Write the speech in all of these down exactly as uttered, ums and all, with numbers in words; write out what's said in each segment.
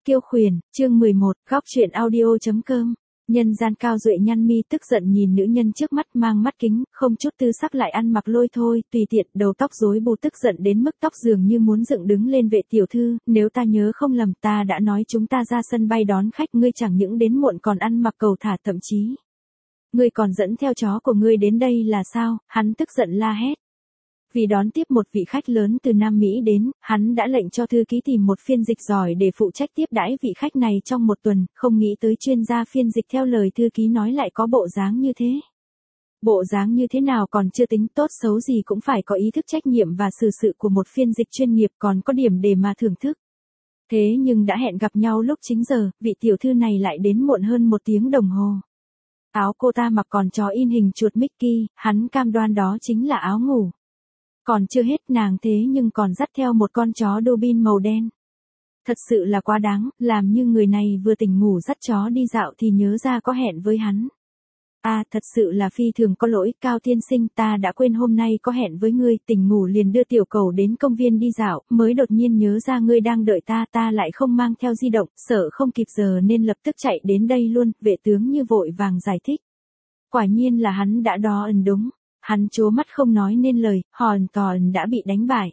Kiêu khuyển, chương mười một, góc truyện audio.com. Nhân gian Cao Duệ nhăn mi tức giận nhìn nữ nhân trước mắt mang mắt kính, không chút tư sắc lại ăn mặc lôi thôi, tùy tiện, đầu tóc rối bù tức giận đến mức tóc dường như muốn dựng đứng lên. Vệ tiểu thư, nếu ta nhớ không lầm ta đã nói chúng ta ra sân bay đón khách, ngươi chẳng những đến muộn còn ăn mặc cầu thả, thậm chí ngươi còn dẫn theo chó của ngươi đến đây là sao? Hắn tức giận la hét. Vì đón tiếp một vị khách lớn từ Nam Mỹ đến, hắn đã lệnh cho thư ký tìm một phiên dịch giỏi để phụ trách tiếp đãi vị khách này trong một tuần, không nghĩ tới chuyên gia phiên dịch theo lời thư ký nói lại có bộ dáng như thế. Bộ dáng như thế nào còn chưa tính, tốt xấu gì cũng phải có ý thức trách nhiệm và xử sự của một phiên dịch chuyên nghiệp, còn có điểm để mà thưởng thức. Thế nhưng đã hẹn gặp nhau lúc chính giờ, vị tiểu thư này lại đến muộn hơn một tiếng đồng hồ. Áo cô ta mặc còn chó in hình chuột Mickey, hắn cam đoan đó chính là áo ngủ. Còn chưa hết, nàng thế nhưng còn dắt theo một con chó Doberman màu đen. Thật sự là quá đáng, làm như người này vừa tỉnh ngủ dắt chó đi dạo thì nhớ ra có hẹn với hắn. À, thật sự là phi thường có lỗi, Cao tiên sinh, ta đã quên hôm nay có hẹn với ngươi, tỉnh ngủ liền đưa tiểu cầu đến công viên đi dạo, mới đột nhiên nhớ ra ngươi đang đợi ta, ta lại không mang theo di động, sợ không kịp giờ nên lập tức chạy đến đây luôn. Vệ tướng như vội vàng giải thích. Quả nhiên là hắn đã đo ẩn đúng. Hắn trố mắt không nói nên lời, hòn tòn đã bị đánh bại.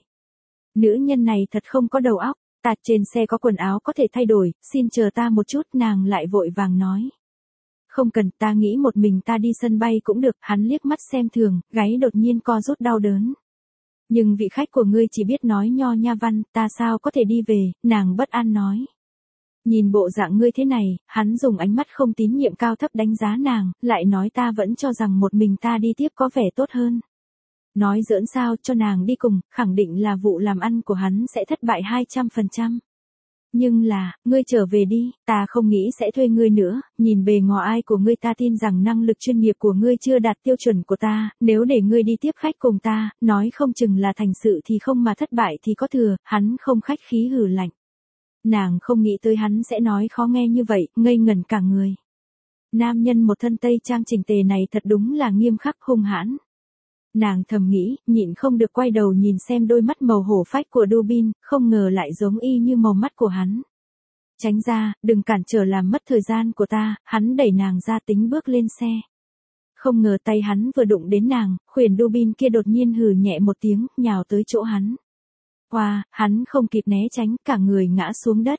Nữ nhân này thật không có đầu óc, ta trên xe có quần áo có thể thay đổi, xin chờ ta một chút, nàng lại vội vàng nói. Không cần, ta nghĩ một mình ta đi sân bay cũng được. Hắn liếc mắt xem thường, gáy đột nhiên co rút đau đớn. Nhưng vị khách của ngươi chỉ biết nói nho nha văn, ta sao có thể đi về, nàng bất an nói. Nhìn bộ dạng ngươi thế này, hắn dùng ánh mắt không tín nhiệm cao thấp đánh giá nàng, lại nói ta vẫn cho rằng một mình ta đi tiếp có vẻ tốt hơn. Nói giỡn sao, cho nàng đi cùng, khẳng định là vụ làm ăn của hắn sẽ thất bại hai trăm phần trăm. Nhưng là, ngươi trở về đi, ta không nghĩ sẽ thuê ngươi nữa, nhìn bề ngoài ai của ngươi ta tin rằng năng lực chuyên nghiệp của ngươi chưa đạt tiêu chuẩn của ta, nếu để ngươi đi tiếp khách cùng ta, nói không chừng là thành sự thì không mà thất bại thì có thừa. Hắn không khách khí hừ lạnh. Nàng không nghĩ tới hắn sẽ nói khó nghe như vậy, ngây ngẩn cả người. Nam nhân một thân tây trang chỉnh tề này thật đúng là nghiêm khắc hung hãn. Nàng thầm nghĩ, nhịn không được quay đầu nhìn xem đôi mắt màu hổ phách của Doberman, không ngờ lại giống y như màu mắt của hắn. Tránh ra, đừng cản trở làm mất thời gian của ta. Hắn đẩy nàng ra tính bước lên xe. Không ngờ tay hắn vừa đụng đến nàng, khuyển Doberman kia đột nhiên hừ nhẹ một tiếng, nhào tới chỗ hắn. Wow, hắn không kịp né tránh, cả người ngã xuống đất.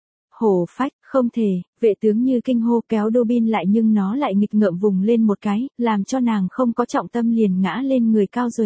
Hổ phách, không thể, vệ tướng như kinh hô kéo Doberman lại nhưng nó lại nghịch ngợm vùng lên một cái, làm cho nàng không có trọng tâm liền ngã lên người Cao Duệ.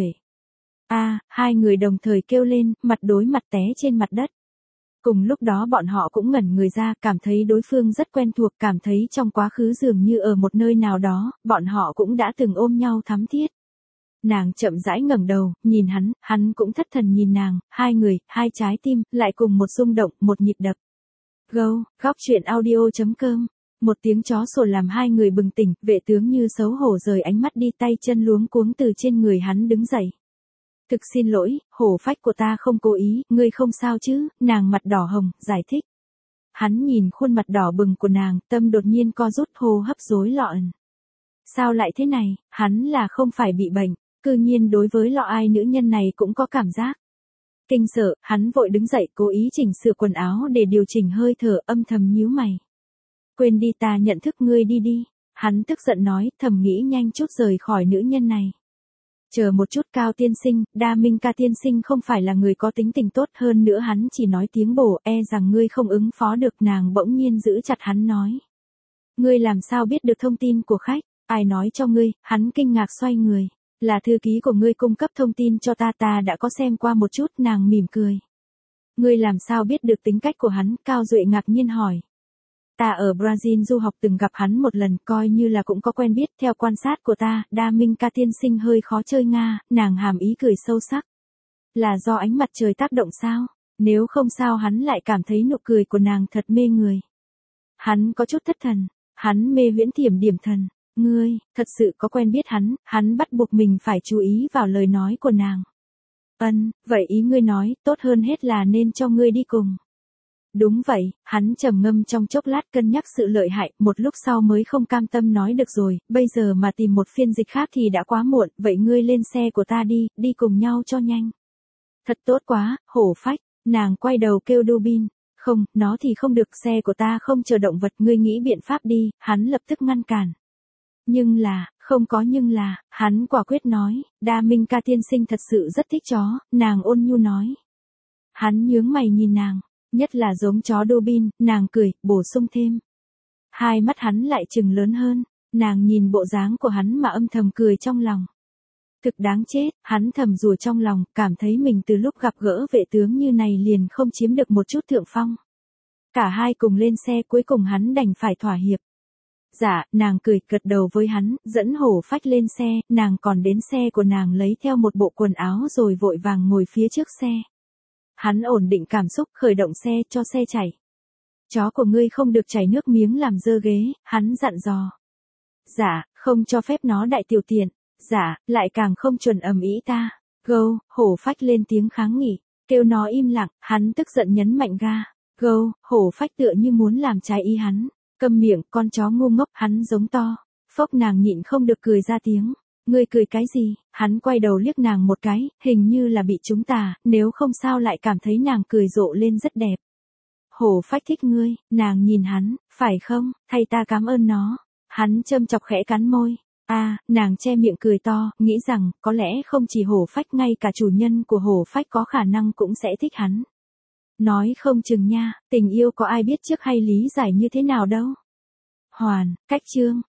A, à, hai người đồng thời kêu lên, mặt đối mặt té trên mặt đất. Cùng lúc đó bọn họ cũng ngẩn người ra, cảm thấy đối phương rất quen thuộc, cảm thấy trong quá khứ dường như ở một nơi nào đó, bọn họ cũng đã từng ôm nhau thắm thiết. Nàng chậm rãi ngẩng đầu, nhìn hắn, hắn cũng thất thần nhìn nàng, hai người, hai trái tim, lại cùng một rung động, một nhịp đập. Go, góc truyện audio.com. Một tiếng chó sủa làm hai người bừng tỉnh, vệ tướng như xấu hổ rời ánh mắt đi, tay chân luống cuống từ trên người hắn đứng dậy. Thực xin lỗi, hổ phách của ta không cố ý, ngươi không sao chứ? Nàng mặt đỏ hồng, giải thích. Hắn nhìn khuôn mặt đỏ bừng của nàng, tâm đột nhiên co rút, hô hấp rối loạn. Sao lại thế này, hắn là không phải bị bệnh, cư nhiên đối với lọ ai nữ nhân này cũng có cảm giác. Kinh sợ, hắn vội đứng dậy cố ý chỉnh sửa quần áo để điều chỉnh hơi thở, âm thầm nhíu mày. Quên đi, ta nhận thức ngươi đi đi. Hắn tức giận nói, thầm nghĩ nhanh chút rời khỏi nữ nhân này. Chờ một chút Cao tiên sinh, Đa Minh ca tiên sinh không phải là người có tính tình tốt, hơn nữa hắn chỉ nói tiếng bổ, e rằng ngươi không ứng phó được. Nàng bỗng nhiên giữ chặt hắn nói. Ngươi làm sao biết được thông tin của khách, ai nói cho ngươi? Hắn kinh ngạc xoay người. Là thư ký của ngươi cung cấp thông tin cho ta, ta đã có xem qua một chút. Nàng mỉm cười. Ngươi làm sao biết được tính cách của hắn? Cao Duệ ngạc nhiên hỏi. Ta ở Brazil du học từng gặp hắn một lần, coi như là cũng có quen biết. Theo quan sát của ta, Đa Minh ca tiên sinh hơi khó chơi nga. Nàng hàm ý cười sâu sắc. Là do ánh mặt trời tác động sao? Nếu không sao hắn lại cảm thấy nụ cười của nàng thật mê người. Hắn có chút thất thần. Hắn mê huyễn thiểm điểm thần. Ngươi, thật sự có quen biết hắn? Hắn bắt buộc mình phải chú ý vào lời nói của nàng. Ân, vậy ý ngươi nói, tốt hơn hết là nên cho ngươi đi cùng. Đúng vậy, hắn trầm ngâm trong chốc lát cân nhắc sự lợi hại, một lúc sau mới không cam tâm nói được rồi, bây giờ mà tìm một phiên dịch khác thì đã quá muộn, vậy ngươi lên xe của ta đi, đi cùng nhau cho nhanh. Thật tốt quá, hổ phách, nàng quay đầu kêu Doberman. Không, nó thì không được, xe của ta không chở động vật, ngươi nghĩ biện pháp đi, hắn lập tức ngăn cản. Nhưng là, không có nhưng là, hắn quả quyết nói, Đa Minh ca tiên sinh thật sự rất thích chó, nàng ôn nhu nói. Hắn nhướng mày nhìn nàng, nhất là giống chó Dobin, nàng cười, bổ sung thêm. Hai mắt hắn lại trừng lớn hơn, nàng nhìn bộ dáng của hắn mà âm thầm cười trong lòng. Thực đáng chết, hắn thầm rủa trong lòng, cảm thấy mình từ lúc gặp gỡ vệ tướng như này liền không chiếm được một chút thượng phong. Cả hai cùng lên xe, cuối cùng hắn đành phải thỏa hiệp. Dạ, nàng cười, gật đầu với hắn, dẫn Hổ Phách lên xe, nàng còn đến xe của nàng lấy theo một bộ quần áo rồi vội vàng ngồi phía trước xe. Hắn ổn định cảm xúc, khởi động xe, cho xe chạy. Chó của ngươi không được chảy nước miếng làm dơ ghế, hắn dặn dò. Dạ, không cho phép nó đại tiểu tiện. Dạ, lại càng không chuẩn ầm ĩ ta. Gâu, Hổ Phách lên tiếng kháng nghị, kêu nó im lặng, hắn tức giận nhấn mạnh ga. Gâu, Hổ Phách tựa như muốn làm trái ý hắn. Câm miệng, con chó ngu ngốc, hắn giống to. Phốc, nàng nhịn không được cười ra tiếng. Ngươi cười cái gì? Hắn quay đầu liếc nàng một cái, hình như là bị trúng tà, nếu không sao lại cảm thấy nàng cười rộ lên rất đẹp. Hổ Phách thích ngươi, nàng nhìn hắn, phải không, thay ta cảm ơn nó. Hắn châm chọc khẽ cắn môi. A, à, nàng che miệng cười to, nghĩ rằng, có lẽ không chỉ Hổ Phách, ngay cả chủ nhân của Hổ Phách có khả năng cũng sẽ thích hắn. Nói không chừng nha, tình yêu có ai biết trước hay lý giải như thế nào đâu. Hoàn, cách chương.